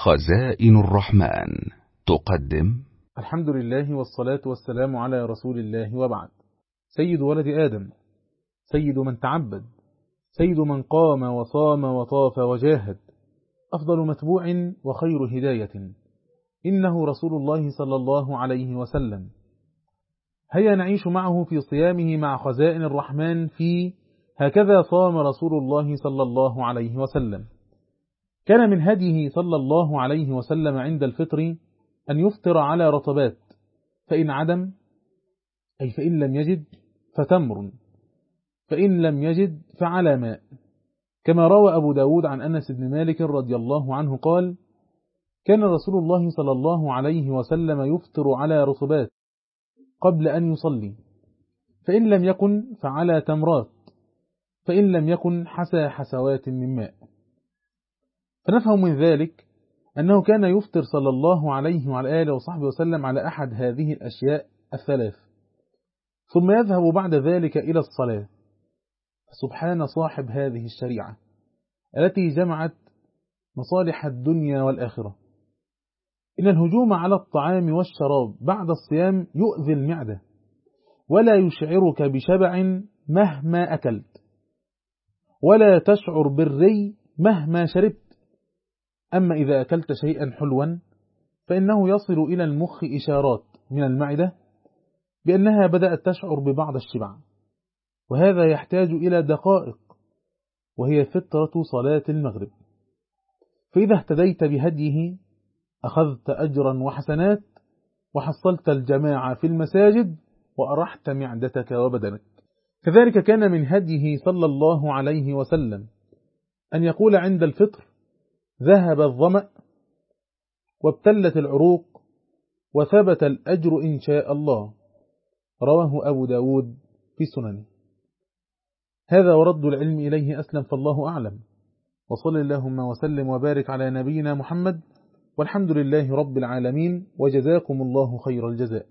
خزائن الرحمن تقدم. الحمد لله والصلاة والسلام على رسول الله، وبعد. سيد ولد آدم، سيد من تعبد، سيد من قام وصام وطاف وجاهد، أفضل متبوع وخير هداية، إنه رسول الله صلى الله عليه وسلم. هيا نعيش معه في صيامه مع خزائن الرحمن في هكذا صام رسول الله صلى الله عليه وسلم. كان من هديه صلى الله عليه وسلم عند الفطر أن يفطر على رطبات، فإن عدم أي فإن لم يجد فتمر، فإن لم يجد فعلى ماء، كما روى أبو داود عن أنس بن مالك رضي الله عنه قال: كان رسول الله صلى الله عليه وسلم يفطر على رطبات قبل أن يصلي، فإن لم يكن فعلى تمرات، فإن لم يكن حسى حسوات من ماء. فنفهم من ذلك أنه كان يفطر صلى الله عليه وعلى آله وصحبه وسلم على أحد هذه الأشياء الثلاث، ثم يذهب بعد ذلك إلى الصلاة. سبحان صاحب هذه الشريعة التي جمعت مصالح الدنيا والآخرة. إن الهجوم على الطعام والشراب بعد الصيام يؤذي المعدة، ولا يشعرك بشبع مهما أكلت، ولا تشعر بالري مهما شربت. أما إذا أكلت شيئا حلوا فإنه يصل إلى المخ إشارات من المعدة بأنها بدأت تشعر ببعض الشبع، وهذا يحتاج إلى دقائق، وهي فترة صلاة المغرب. فإذا اهتديت بهديه أخذت أجرا وحسنات، وحصلت الجماعة في المساجد، وأرحت معدتك وبدنك. كذلك كان من هديه صلى الله عليه وسلم أن يقول عند الفطر: ذهب الظمأ وابتلت العروق وثبت الأجر إن شاء الله، رواه أبو داود في سننه. هذا ورد العلم إليه أسلم، فالله أعلم. وصل اللهم وسلم وبارك على نبينا محمد، والحمد لله رب العالمين، وجزاكم الله خير الجزاء.